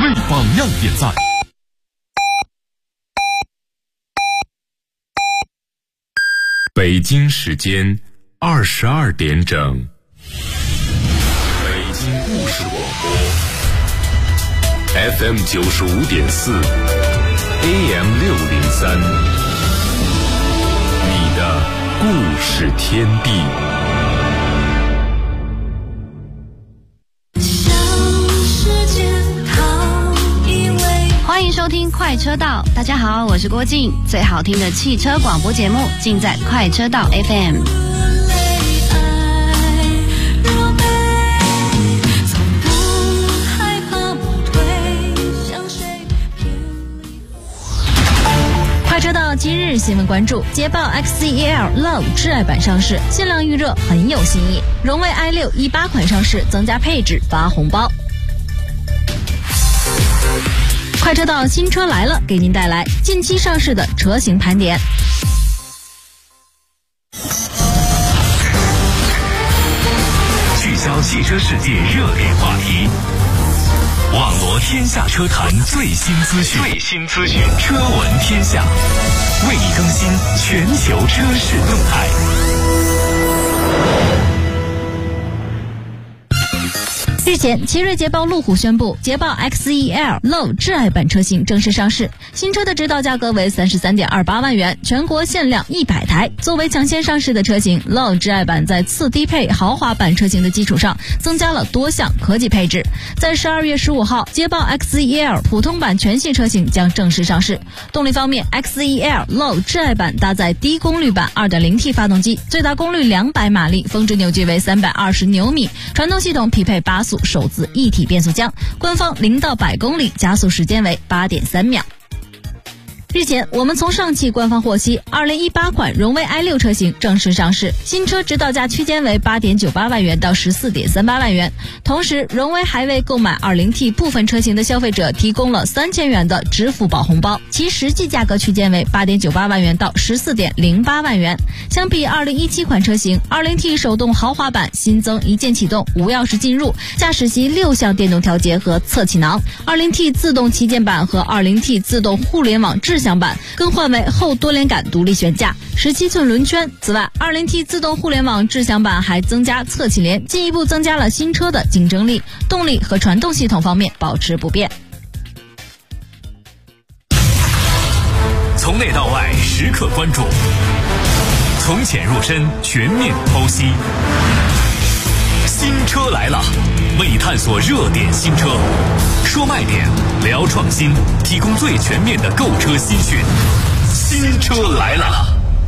为榜样点赞。北京时间22点整，北京故事广播 FM 95.4 AM 603，你的故事天地。 欢迎收听快车道，大家好，我是郭靖，最好听的汽车广播节目尽在快车道 FM。快车道今日新闻关注：捷豹 XCEL Love 挚爱版上市，限量预热，很有新意。荣威 i6 18款上市，增加配置发红包。快车道新车来了，给您带来近期上市的车型盘点。 聚焦汽车世界热点话题，网罗天下车坛最新资讯，车闻天下，为你更新全球车市动态。 日前，奇瑞捷豹路虎宣布，捷豹 XCEL Love 挚爱版车型正式上市。新车的指导价格为33.28万元，全国限量100台。作为抢先上市的车型 ，Love 挚爱版在次低配豪华版车型的基础上，增加了多项科技配置。在12月15号，捷豹 XCEL 普通版全系车型将正式上市。动力方面 ，XCEL Love 挚爱版搭载低功率版 2.0T 发动机，最大功率200马力，峰值扭矩为320牛米，传动系统匹配8速手自一体变速箱，官方0到100公里加速时间为8.3秒。日前，我们从上汽官方获悉，2018款荣威 i6 车型正式上市，新车指导价区间为8.98万元到14.38万元。同时，荣威还为购买 20T 部分车型的消费者提供了3000元的支付宝红包，其实际价格区间为8.98万元到14.08万元。相比2017款车型 ，20T 手动豪华版新增一键启动、无钥匙进入、驾驶席6项电动调节和侧气囊 ；20T 自动旗舰版和 20T 自动互联网智享版更换为后多连杆独立悬架、17寸轮圈。此外 20T 自动互联网智享版还增加侧气帘，进一步增加了新车的竞争力。动力和传动系统方面保持不变。 从内到外时刻关注，从浅入深全面剖析。新车来了，为你探索热点新车，说卖点，聊创新，提供最全面的购车新讯。新车来了。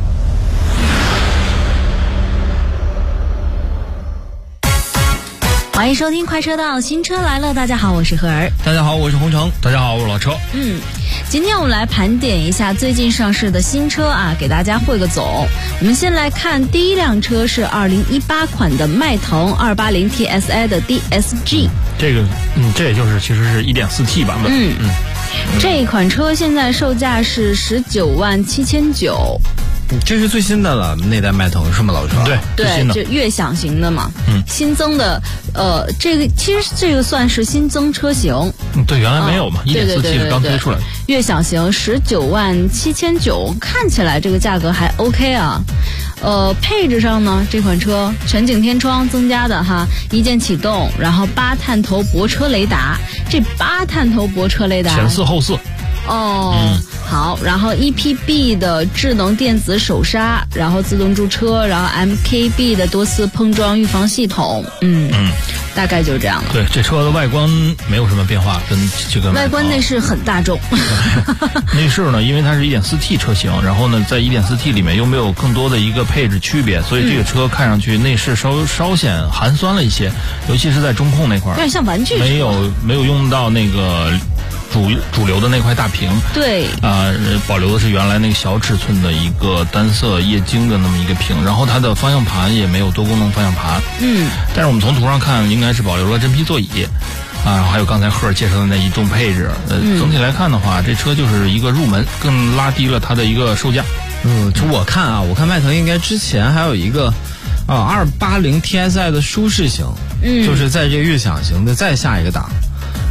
欢迎收听快车道，新车来了。大家好，我是何儿。 大家好，我是洪城。 大家好，我是老车。 今天我们来盘点一下最近上市的新车啊，给大家汇个总。我们先来看第一辆车是2018款的迈腾 280 TSI 的 DSG。 这个，这也就是其实是 1.4T 版本。 这一款车现在售价是197900。 这是最新的了，那代迈腾是吗，老车？ 对，就悦享型的嘛。新增的，这个其实这个算是新增车型。 对，原来没有嘛，1.4T 是刚推出来的。 悦享型197900，看起来这个价格还 OK 啊。配置上呢，这款车全景天窗增加的哈，一键启动，然后8探头泊车雷达，这8探头泊车雷达， 前4后4。 好，然后 EPB 的智能电子手刹，然后自动驻车，然后 MKB 的多次碰撞预防系统，大概就是这样了。 对，这车的外观没有什么变化，跟这个外观内饰很大众。 内饰呢，因为它是 1.4T 车型，然后呢，在 1.4T 里面又没有更多的一个配置区别，所以这个车看上去内饰稍显寒酸了一些，尤其是在中控那块，有点像玩具， 没有用到那个主流的那块大屏， 对， 保留的是原来那个小尺寸的一个单色液晶的那么一个屏，然后它的方向盘也没有多功能方向盘，但是我们从图上看，应该是保留了真皮座椅，还有刚才赫尔介绍的那一众配置，总体来看的话，这车就是一个入门，更拉低了它的一个售价。 就我看迈腾应该之前还有一个280 TSI 的舒适型，就是在这个悦享型的再下一个档。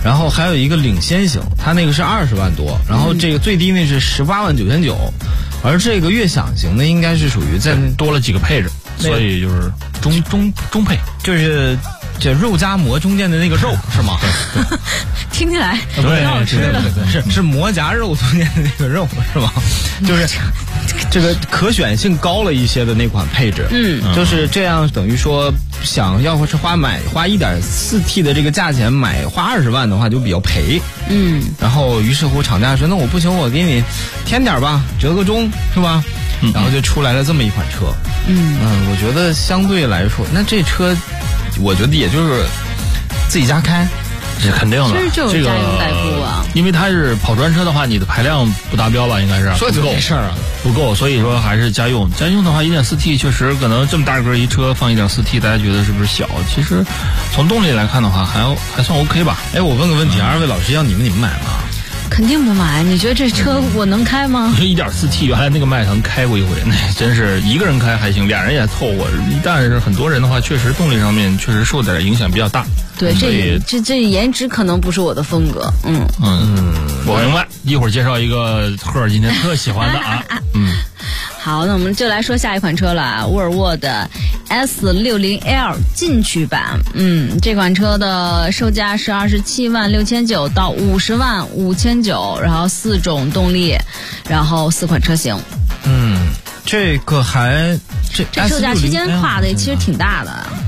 然后还有一个领先型，它那个是20万多，然后这个最低那是18.99万，而这个悦享型呢，应该是属于在多了几个配置，所以就是中配， 就是这肉夹馍中间的那个肉是吗？ 听起来对， 挺好吃的。 是馍夹肉中间的那个肉是吗？就是这个可选性高了一些的那款配置，就是这样，等于说想要是花 1.4T 的这个价钱花20万的话就比较赔，然后于是乎厂家说那我不行，我给你添点吧，折个中是吧？然后就出来了这么一款车，我觉得相对来说，那这车我觉得也就是自己家开。 是肯定的， 其实就是家用代步啊。 因为它是跑专车的话，你的排量不达标吧？应该是说就没事啊， 不够，所以说还是家用。家用的话，1.4T 确实可能这么大个一车放1.4T，大家觉得是不是小？其实从动力来看的话，还算 OK 吧。 哎，我问个问题，二位老师要你们买吗？ 肯定不买，你觉得这车我能开吗？ 你说 1.4T 原来那个迈腾开过一回，那真是一个人开还行，俩人也凑合。但是很多人的话，确实动力上面确实受点影响比较大。 对，这颜值可能不是我的风格。 我明白。一会儿介绍一个赫尔今天特喜欢的啊。 好，那我们就来说下一款车了，沃尔沃的 S60L 进取版。这款车的售价是27.69万到50.59万，然后4种动力，然后4款车型。 这个这售价区间跨的其实挺大的。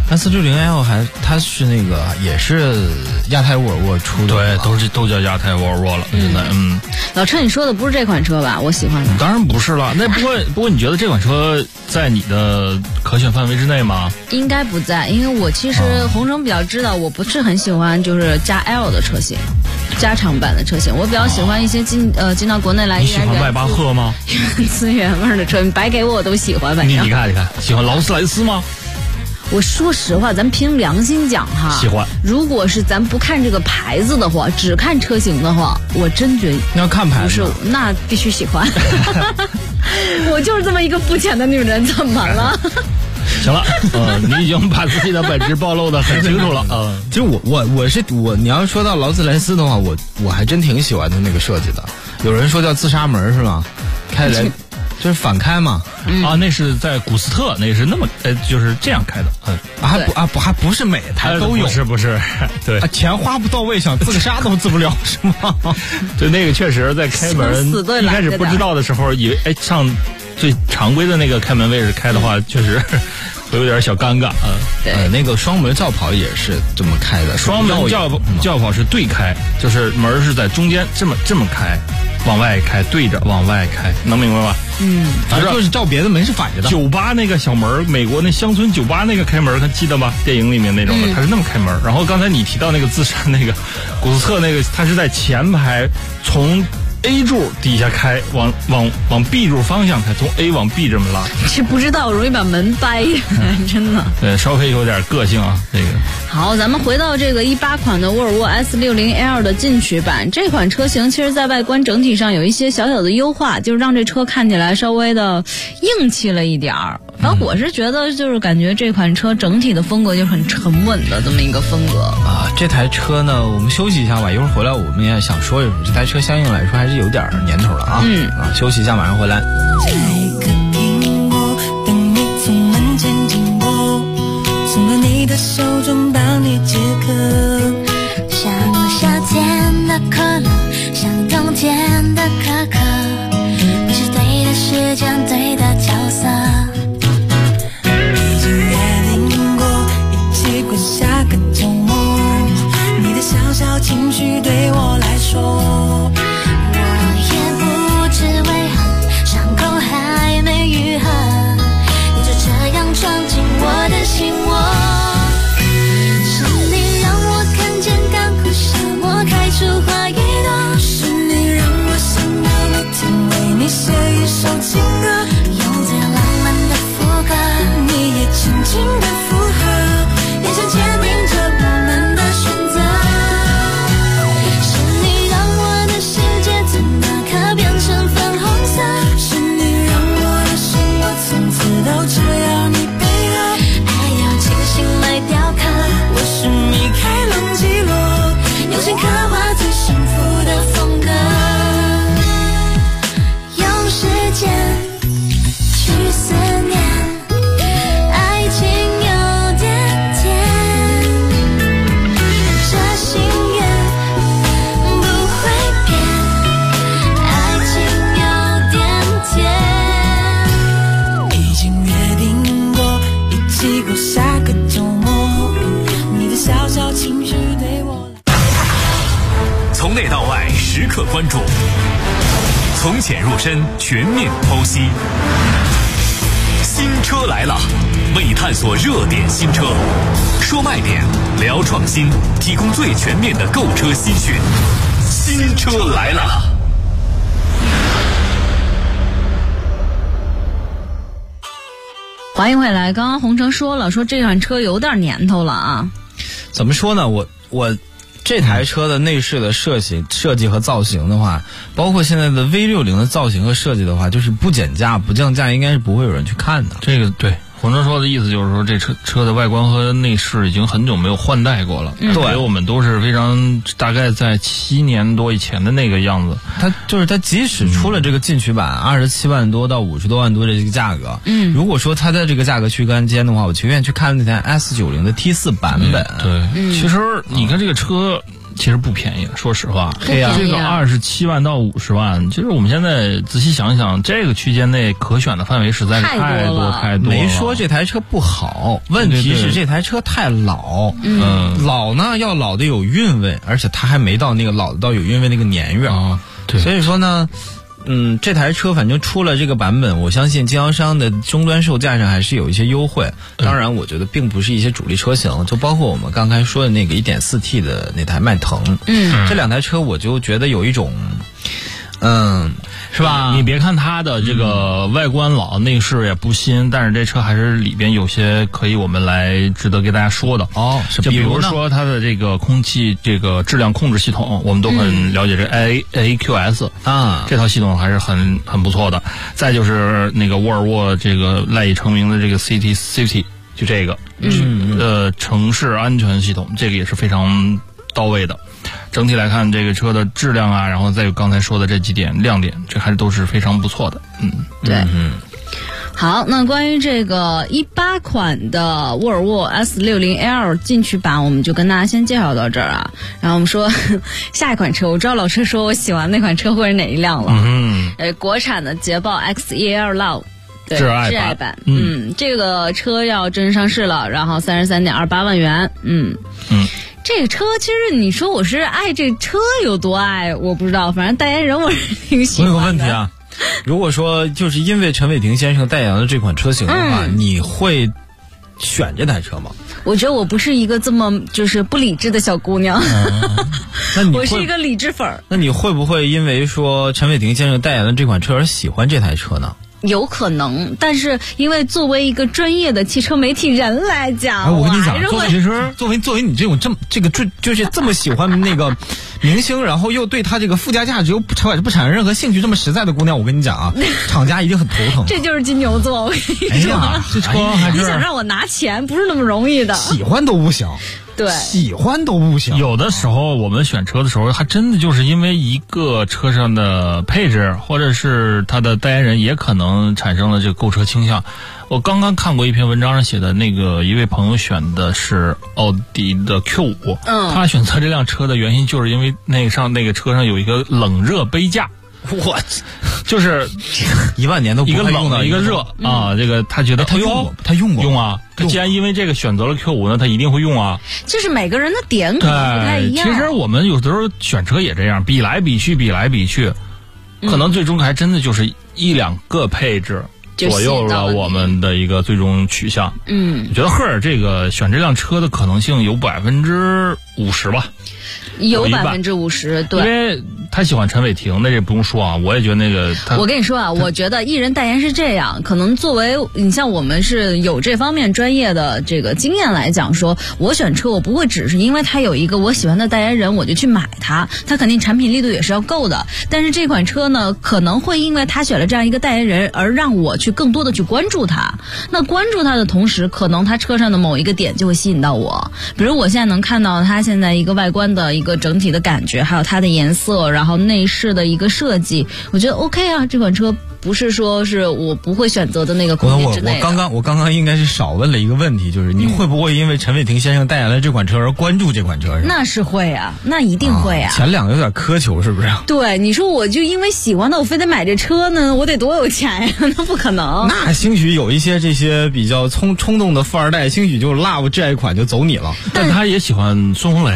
S60L 它是那个也是亚太沃尔沃出的， 对，都叫亚太沃尔沃了。现在老车，你说的不是这款车吧？我喜欢的。 当然不是了。那不过你觉得这款车在你的可选范围之内吗？ 应该不在，因为我其实红城比较知道，我不是很喜欢就是加 L 的车型，加长版的车型。我比较喜欢一些进到国内来。 你喜欢迈巴赫吗？ 原汁原味的车，你白给我都喜欢。反正你看，喜欢劳斯莱斯吗？ 我说实话，咱凭良心讲哈， 喜欢。如果是咱不看这个牌子的话，只看车型的话，我真觉得要看牌子， 不是，那必须喜欢。我就是这么一个肤浅的女人，怎么了？ 行了，你已经把自己的本质暴露的很清楚了。 其实我，你要说到劳斯莱斯的话，我还真挺喜欢的那个设计的。有人说叫自杀门是吗？开来就是反开嘛。 那是在古斯特，那是那么就是这样开的。 还不是每台都有， 不是，对， 钱花不到位，想自个杀都自不了是吗？ 对，那个确实在开门一开始不知道的时候，以为上最常规的那个开门位置开的话，确实会有点小尴尬。 那个双门轿跑也是这么开的， 双门轿跑是对开，就是门是在中间这么开，往外开，对着往外开，能明白吗？ 反正就是照别的门是反着的。 酒吧那个小门，美国那乡村酒吧那个开门，还记得吗？电影里面那种的，它是那么开门。然后刚才你提到那个自杀那个古斯特那个，它是在前排从 A 柱底下开，往 B 柱方向开，从 A 往 B 这么拉。 这不知道容易把门掰下来，真的。 对，稍微有点个性啊，这个。 好，咱们回到这个18款的沃尔沃 S60L 的进取版，这款车型其实在外观整体上有一些小小的优化，就是让这车看起来稍微的硬气了一点儿。反正我是觉得，就是感觉这款车整体的风格就很沉稳的这么一个风格啊。这台车呢，我们休息一下吧，一会儿回来我们也想说一说，这台车相应来说还是有点年头了啊。休息一下，马上回来。 摘个苹果，等你从门前经过，送到你的手中，帮你解渴。 像夏天的可乐，像冬天的可可，你是对的时间，对的角色。 已经约定过，一起过下个周末。你的小小情绪对我来说， 我也不知为何伤口还没愈合，你就这样闯进我的心窝。是你让我看见干枯沙漠开出花一朵， 是你让我想到每天为你写一首情歌。 从内到外时刻关注，从浅入深全面剖析。新车来了，为你探索热点新车，说卖点，聊创新，提供最全面的购车新讯。新车来了。 欢迎回来。刚刚洪城说这款车有点年头了啊。 怎么说呢？我这台车的内饰的设计和造型的话，包括现在的 V60 的造型和设计的话，就是不减价不降价，应该是不会有人去看的。 这个对。洪城说的意思就是说，这车的外观和内饰已经很久没有换代过了，对，我们都是非常大概在7年多以前的那个样子。 它即使出了这个进取版27万多到50多万多的这个价格，如果说它在这个价格区间的话，我情愿去看那台 S90 的 T4 版本。 对，其实你看这个车。其实不便宜，说实话，这个27万到50万，其实我们现在仔细想想，这个区间内可选的范围实在是太多了。 没说这台车不好，问题是这台车太老。老呢要老的有韵味，而且它还没到那个老的到有韵味那个年月啊。对，所以说呢。这台车反正出了这个版本，我相信经销商的终端售价上还是有一些优惠。当然，我觉得并不是一些主力车型，就包括我们刚才说的那个 1.4T 的那台迈腾。这两台车我就觉得有一种，是吧？ 你别看它的这个外观老，内饰也不新，但是这车还是里边有些可以我们来值得给大家说的。就比如说它的这个空气这个质量控制系统，我们都很了解这 AQS 啊，这套系统还是很不错的。再就是那个沃尔沃这个赖以成名的这个 City Safety， 就这个城市安全系统，这个也是非常到位的。整体来看，这个车的质量啊，然后再有刚才说的这几点亮点，这还是都是非常不错的。 对。好，那关于这个18款的沃尔沃 S60L 进取版，我们就跟大家先介绍到这儿啊。然后我们说下一款车，我知道老车说我喜欢那款车会是哪一辆了。国产的捷豹 XE-L Love。对， 挚爱版。 这个车要正式上市了，然后33.28万元。这个车其实你说我是爱这车有多爱，我不知道，反正代言人我是挺喜欢的。 我有个问题啊，如果说就是因为陈伟霆先生代言的这款车型的话，你会选这台车吗？ 我觉得我不是一个这么就是不理智的小姑娘。 那你我是一个理智粉儿。 那你会不会因为说陈伟霆先生代言的这款车而喜欢这台车呢？ 有可能，但是因为作为一个专业的汽车媒体人来讲， 我跟你讲，作为你这种就是这么喜欢那个明星，然后又对他这个附加价值又不产生任何兴趣，这么实在的姑娘，我跟你讲啊，厂家一定很头疼。 这就是金牛座，我跟你说， 这车还是你想让我拿钱，不是那么容易的， 喜欢都不行。 对， 喜欢都不行。 有的时候我们选车的时候，还真的就是因为一个车上的配置，或者是它的代言人，也可能产生了这个购车倾向。我刚刚看过一篇文章上写的，那个一位朋友选的是奥迪的 Q5，他选择这辆车的原因就是因为那个车上有一个冷热杯架。 我就是 1万年都不一个冷的一个热啊，这个他觉得他用过啊。他既然因为这个选择了 Q5 呢，他一定会用啊。 就是每个人的点可能不太一样。 其实我们有的时候选车也这样，比来比去，可能最终还真的就是1-2个配置左右了我们的一个最终取向。我觉得赫尔这个选这辆车的可能性有50%吧。 有50%，对， 因为他喜欢陈伟霆，那这不用说啊。我也觉得那个我跟你说啊，我觉得艺人代言是这样，可能作为你像我们是有这方面专业的这个经验来讲，说我选车我不会只是因为他有一个我喜欢的代言人我就去买它，他肯定产品力度也是要够的。但是这款车呢，可能会因为他选了这样一个代言人而让我去更多的去关注他。那关注他的同时，可能他车上的某一个点就会吸引到我。比如我现在能看到他现在一个外观的一个整体的感觉，还有它的颜色，然后内饰的一个设计，我觉得 OK 啊，这款车不是说是我不会选择的那个空间之内的。 我刚刚应该是少问了一个问题，就是你会不会因为陈伟霆先生代言了这款车而关注这款车？ 那是会啊，那一定会啊。 前两个有点苛求，是不是？ 对，你说我就因为喜欢的我非得买这车呢，我得多有钱呀？那不可能。 那兴许有一些这些比较冲动的富二代，兴许就 love 这一款就走你了。 但他也喜欢孙红雷啊。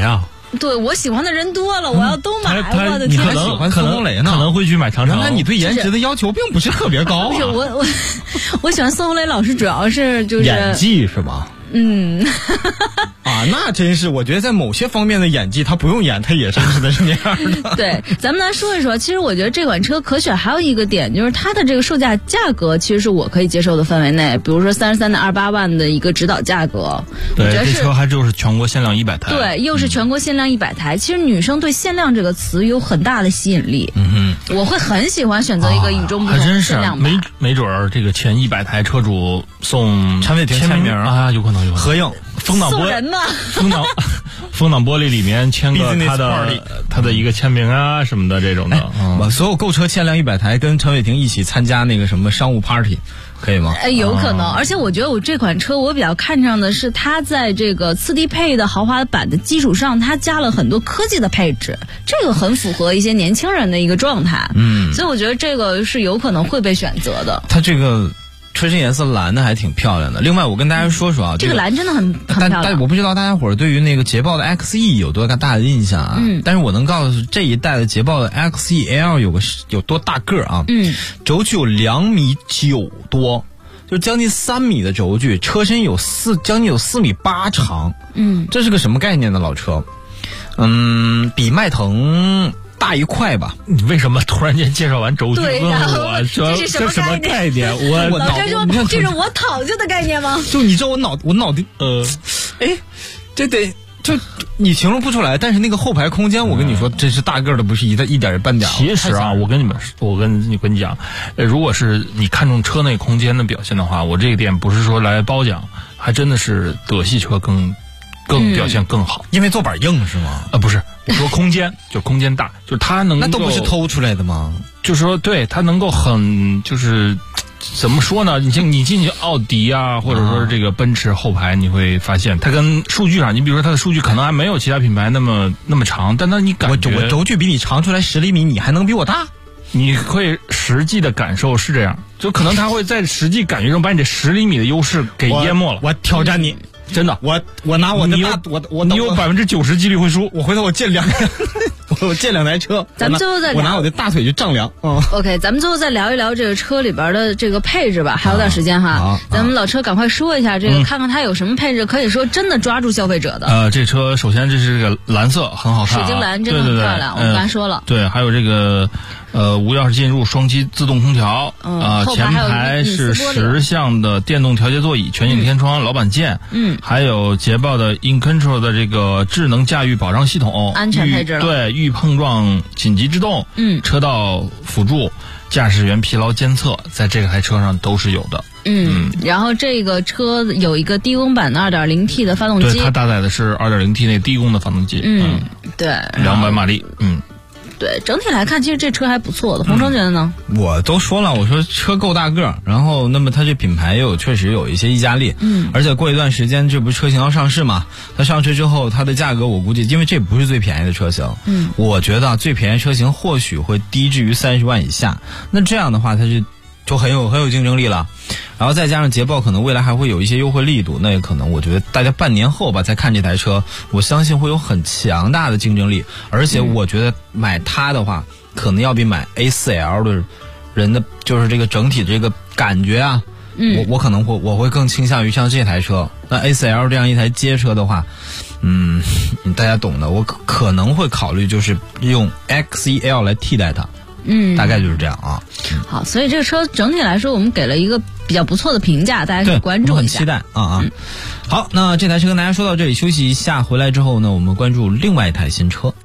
对我喜欢的人多了，我要都买，我的你天！ 还喜欢孙红雷呢？ 可能会去买长城。 原来你对颜值的要求并不是特别高、啊。 不是我喜欢孙红雷老师，主要是就是演技是吗？啊，那真是，我觉得在某些方面的演技，他不用演，他也真是的是那样的。 对，咱们来说一说，其实我觉得这款车可选还有一个点，就是它的这个售价格其实是我可以接受的范围内，比如说33.28万的一个指导价格。 对，这车还就是全国限量100台。 对，又是全国限量100台。其实女生对限量这个词有很大的吸引力。我会很喜欢选择一个与众不同的限量版。 还真是，没准儿这个前100台车主送陈伟霆签名啊，有可能合影。 风挡玻璃， 送人呢？ 风挡玻璃里面签个他的一个签名啊什么的这种的。 所有购车限量100台，跟陈伟霆一起参加那个什么商务 party， 可以吗？ 有可能。而且我觉得我这款车我比较看上的是它在这个次低配的豪华版的基础上，它加了很多科技的配置，这个很符合一些年轻人的一个状态。所以我觉得这个是有可能会被选择的。 它这个车身颜色蓝的还挺漂亮的。另外，我跟大家说说啊， 这个蓝真的很漂亮。 但我不知道大家伙儿对于那个捷豹的 XE 有多大的印象啊？但是我能告诉这一代的捷豹的 XE-L 有多大个啊？轴距有2.9米多，就是将近3米的轴距，车身将近有4.8米长。这是个什么概念呢？老车，比迈腾大一块吧。 你为什么突然间介绍完轴距问我这是什么概念？ 我老师说这是我讨究的概念吗？ 就你知道我脑袋这得就你形容不出来，但是那个后排空间，我跟你说，真是大个的不是一点半点。 其实啊，我跟你讲，如果是你看重车内空间的表现的话，我这个点不是说来褒奖，还真的是德系车更表现更好， 因为坐板硬是吗？ 不是。我说空间，就空间大，就是它能够， 那都不是偷出来的吗？ 就是说，对，它能够很，就是怎么说呢？你进去奥迪啊，或者说是这个奔驰后排，你会发现它跟数据上，你比如说它的数据可能还没有其他品牌那么长，但你感觉我轴距比你长出来10厘米，你还能比我大？ 你会实际的感受是这样，就可能它会在实际感觉中把你这10厘米的优势给淹没了。 我挑战你。 真的， 我拿我的大你有90%几率会输。 我回头我借2我借2台车， 咱们最后再聊。 我拿我的大腿去丈量。 OK， 咱们最后再聊一聊这个车里边的这个配置吧，还有点时间哈。咱们老车赶快说一下这个，看看它有什么配置，可以说真的抓住消费者的。 这车首先这是这个蓝色很好看， 水晶蓝真的很漂亮。我们刚才说了。 对，还有这个无钥匙进入双击自动空调前排是10项的电动调节座椅，全景天窗，老板键。还有捷豹的 InControl 的这个智能驾驭保障系统， 安全配置了。 对，预碰撞紧急制动，车道辅助，驾驶员疲劳监测，在这台车上都是有的。 然后这个车有一个低功版的 2.0T 的发动机， 对，它搭载的是 2.0T 那低功的发动机。 对 ，200马力。 对，整体来看，其实这车还不错的。洪生觉得呢？ 我都说了，我说车够大个儿，然后那么它这品牌确实有一些溢价力。而且过一段时间，这不是车型要上市嘛？它上市之后，它的价格我估计，因为这不是最便宜的车型。我觉得最便宜车型或许会低至于30万以下。那这样的话，它就很有竞争力了。然后再加上捷豹可能未来还会有一些优惠力度，那也可能我觉得大家半年后吧再看这台车，我相信会有很强大的竞争力。而且我觉得买它的话，可能要比买 A4L 的人的就是这个整体这个感觉啊，我可能我会更倾向于像这台车。那 A4L 这样一台街车的话，大家懂的，我可能会考虑就是用 XE-L 来替代它。大概就是这样啊。 好，所以这个车整体来说，我们给了一个比较不错的评价，大家可以关注一下。 我很期待啊。好，那这台车跟大家说到这里，休息一下，回来之后呢，我们关注另外一台新车。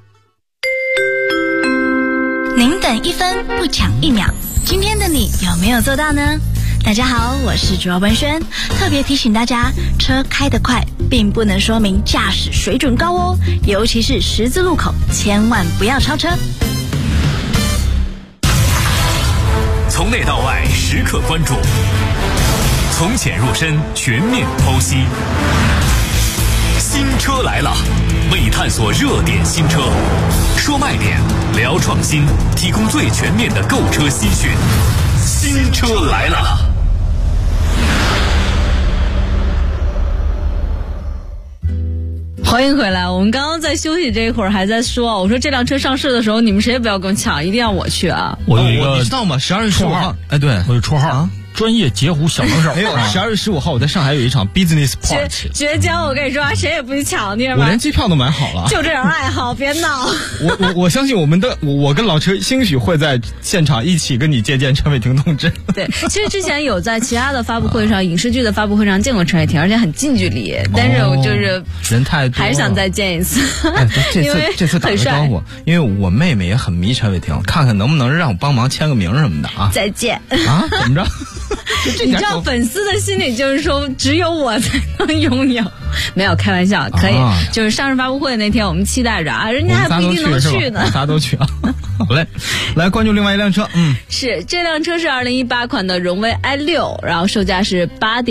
您等1分不抢1秒，今天的你有没有做到呢？大家好，我是主播文轩，特别提醒大家，车开得快并不能说明驾驶水准高哦，尤其是十字路口，千万不要超车。 从内到外时刻关注，从浅入深全面剖析。新车来了，为探索热点新车，说卖点，聊创新，提供最全面的购车资讯。新车来了。 欢迎回来。我们刚刚在休息这一会儿还在说，我说这辆车上市的时候，你们谁也不要跟我抢，一定要我去啊！ 我有一个你知道吗？12月15号，哎，对， 我有绰号专业截胡小能手。 没有，12月15号我在上海有一场 business party， 绝交！我跟你说，谁也不许抢，你知道吗？ 我连机票都买好了。 就这种爱好，别闹。 我相信我跟老车兴许会在现场一起跟你接见陈伟霆同志。 对，其实之前有在其他的发布会上、影视剧的发布会上见过陈伟霆，而且很近距离。但是我就是人太多了， 还是想再见一次。 这次打个招呼，因为我妹妹也很迷陈伟霆，看看能不能让我帮忙签个名什么的啊。 再见啊？怎么着？ 你知道粉丝的心理就是说，只有我才能拥有。没有开玩笑，可以。就是上市发布会那天，我们期待着啊，人家还不一定能去呢。 大家都去啊！好嘞，来关注另外一辆车。 是这辆车是2018款的荣威 i6， 然后售价是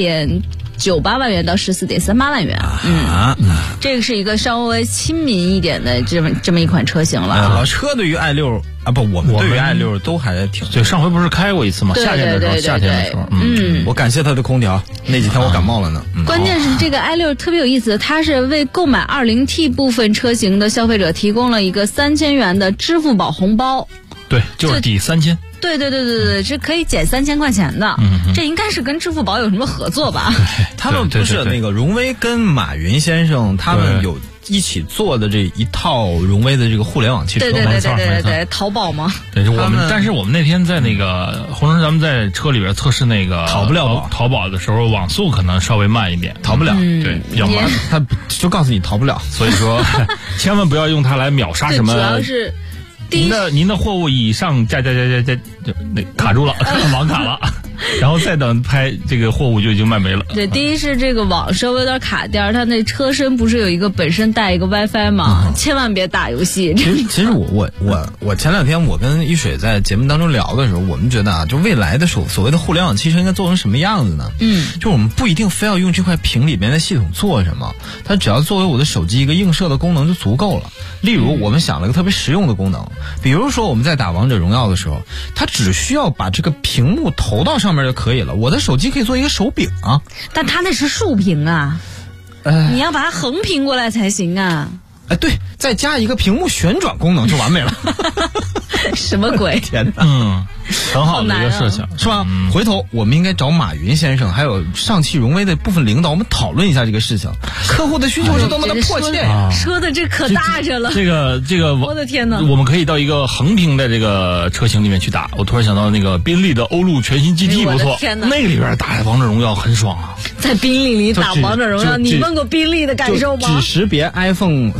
8.98万元到14.38万元。这个是一个稍微亲民一点的这么一款车型了。 老车对于 i6啊不，我们对于 i6都还挺。 对，上回不是开过一次吗？夏天的时候， 我感谢它的空调，那几天我感冒了呢。 关键是这个 i6 特别有意思，它是为购买 2.0T 部分车型的消费者提供了一个3000元的支付宝红包。 对，就是抵3000。 对，是可以减3000块钱的。这应该是跟支付宝有什么合作吧？ 他们不是那个荣威跟马云先生他们有一起做的这一套荣威的这个互联网汽车。 对，淘宝吗？ 对，但是我们那天在那个红灯，咱们在车里边测试那个淘不了淘宝的时候，网速可能稍微慢一点， 淘不了。 对，比较慢。 他就告诉你淘不了， 所以说千万不要用它来秒杀什么。 主要是。 您的货物以上加就那卡住了，网卡了，然后再等拍这个货物就已经卖没了。 对，第一是这个网稍微有点卡，第二它那车身不是有一个本身带一个 WiFi 吗？千万别打游戏。 其实我前两天我跟一水在节目当中聊的时候，我们觉得啊，就未来的所谓的互联网汽车应该做成什么样子呢？就我们不一定非要用这块屏里边的系统做什么，它只要作为我的手机一个映射的功能就足够了。例如我们想了个特别实用的功能，比如说我们在打王者荣耀的时候，它只需要把这个屏幕投到上面就可以了，我的手机可以做一个手柄啊。 但它那是竖屏啊，你要把它横屏过来才行啊。 对，再加一个屏幕旋转功能就完美了。 什么鬼？ 天哪！ 很好的一个设想， 是吧？回头我们应该找马云先生，还有上汽荣威的部分领导，我们讨论一下这个事情。客户的需求是多么的迫切呀！ 说的这可大着了。 这个， 我的天哪！ 我们可以到一个横屏的这个车型里面去打。我突然想到那个宾利的欧陆全新 GT 不错，那个里边打王者荣耀很爽啊。 在宾利里打王者荣耀，你问过宾利的感受吗？ 只识别 iPhone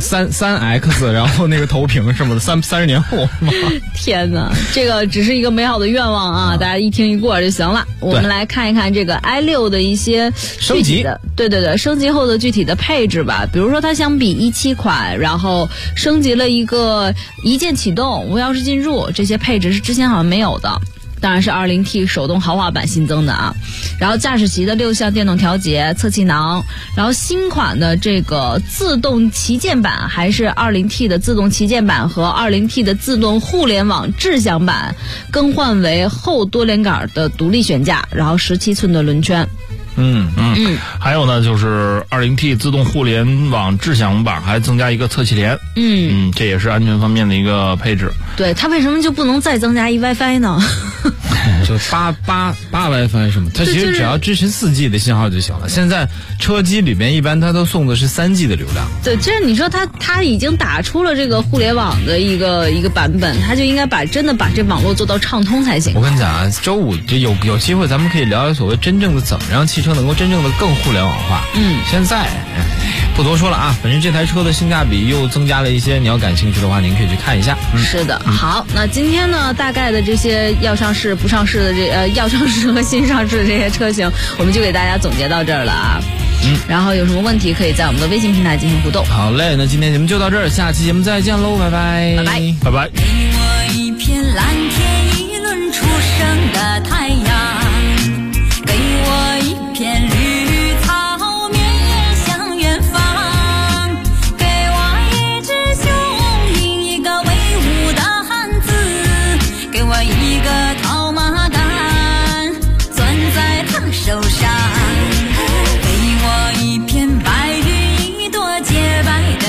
3X， 然后那个投屏什么的30年后。 天哪，这个只是一个美好的愿望啊！大家一听一过就行了。我们来看一看这个 i6 的一些具体的，对，升级后的具体的配置吧。比如说它相比17款，然后升级了一个一键启动、无钥匙进入，这些配置是之前好像没有的。当然是 2.0T 手动豪华版新增的啊，然后驾驶席的6项电动调节、侧气囊，然后新款的这个自动旗舰版还是 2.0T 的自动旗舰版和 2.0T 的自动互联网智享版，更换为后多连杆的独立悬架，然后17寸的轮圈。 还有呢，就是 2.0T 自动互联网智享版还增加一个侧气帘。这也是安全方面的一个配置。 对，它为什么就不能再增加一 WiFi 呢？ 就八 WiFi 什么，它其实只要支持4G 的信号就行了。现在车机里边一般它都送的是3G 的流量。对， 就是你说它已经打出了这个互联网的一个版本，它就应该真的把这网络做到畅通才行。 我跟你讲啊，周五就有机会咱们可以聊聊所谓真正的怎么让汽车能够真正的更互联网化。现在不多说了啊，反正这台车的性价比又增加了一些，你要感兴趣的话您可以去看一下。 是的，好，那今天呢大概的这些要上市不上市的要上市和新上市的这些车型，我们就给大家总结到这儿了啊。然后有什么问题可以在我们的微信平台进行互动。 好嘞，那今天节目就到这儿，下期节目再见喽，拜拜， 拜拜， 拜拜。 给我一片蓝天，一轮初升的太阳，给我一片绿草，绵延向远方，给我一只雄鹰，一个威武的汉子，给我一个套马杆，攥在他手上，给我一片白云，一朵洁白的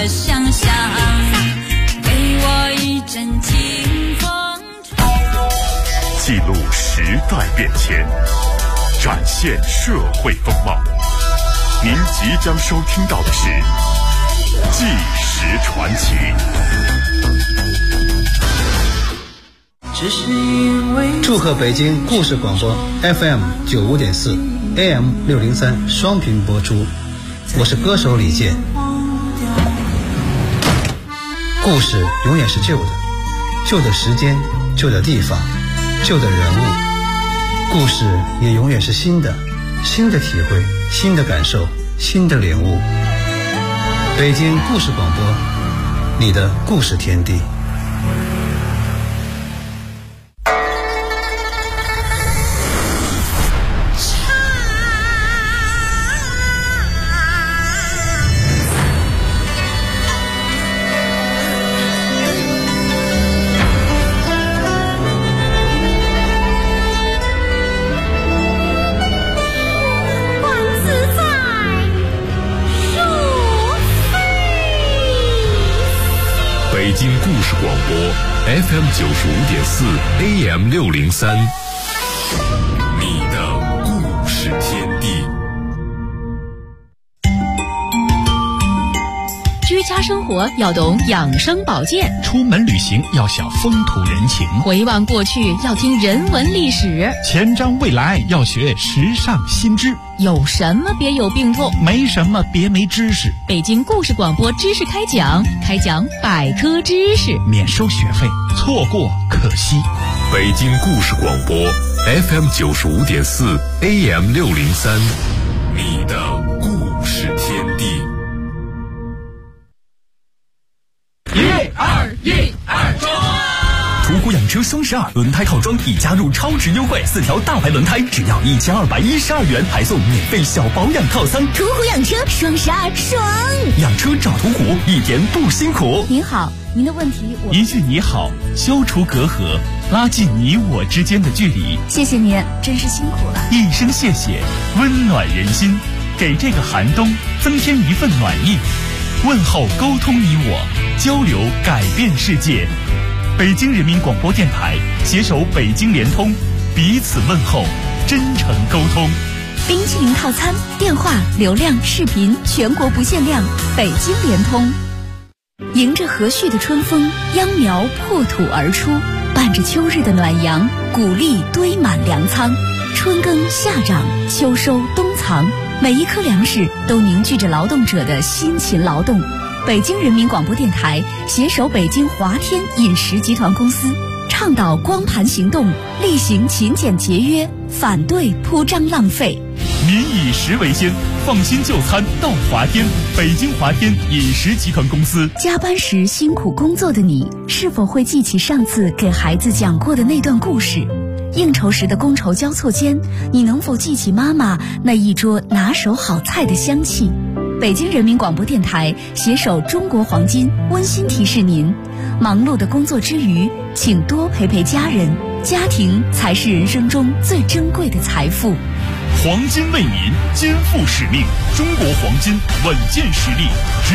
记录时代变迁，展现社会风貌。您即将收听到的是《纪实传奇》。 祝贺北京故事广播 FM 95.4 AM 603双频播出，我是歌手李健。故事永远是旧的，旧的时间，旧的地方，旧的人物。故事也永远是新的，新的体会，新的感受，新的领悟。北京故事广播，你的故事天地。 北京故事广播 FM 95.4 AM 603，你的故事天地。 居家生活要懂养生保健， 出门旅行要晓风土人情， 回望过去要听人文历史， 前瞻未来要学时尚新知。 有什么别有病痛， 没什么别没知识。 北京故事广播知识开讲，开讲百科知识， 免收学费，错过可惜。 北京故事广播 FM 95.4 AM 603，你的故事天地。 122中！途虎养车双12轮胎套装已加入超值优惠，4条大牌轮胎只要1212元，还送免费小保养套餐。 途虎养车双12爽！ 养车找途虎，一点不辛苦。 您好，您的问题我一句你好，消除隔阂，拉近你我之间的距离。 谢谢您，真是辛苦了。 一声谢谢，温暖人心，给这个寒冬增添一份暖意。问候沟通你我，交流改变世界。北京人民广播电台携手北京联通，彼此问候，真诚沟通。 冰淇淋套餐，电话、流量、视频全国不限量，北京联通。迎着和煦的春风，秧苗破土而出，伴着秋日的暖阳，谷粒堆满粮仓。春耕夏长，秋收冬藏，每一颗粮食都凝聚着劳动者的辛勤劳动。北京人民广播电台携手北京华天饮食集团公司，倡导光盘行动，厉行勤俭节约，反对铺张浪费。 民以食为先，放心就餐到华天。北京华天饮食集团公司。 加班时辛苦工作的你，是否会记起上次给孩子讲过的那段故事？应酬时的觥筹交错间，你能否记起妈妈那一桌拿手好菜的香气？北京人民广播电台携手中国黄金温馨提示您，忙碌的工作之余，请多陪陪家人，家庭才是人生中最珍贵的财富。 黄金为民，肩负使命，中国黄金稳健实力。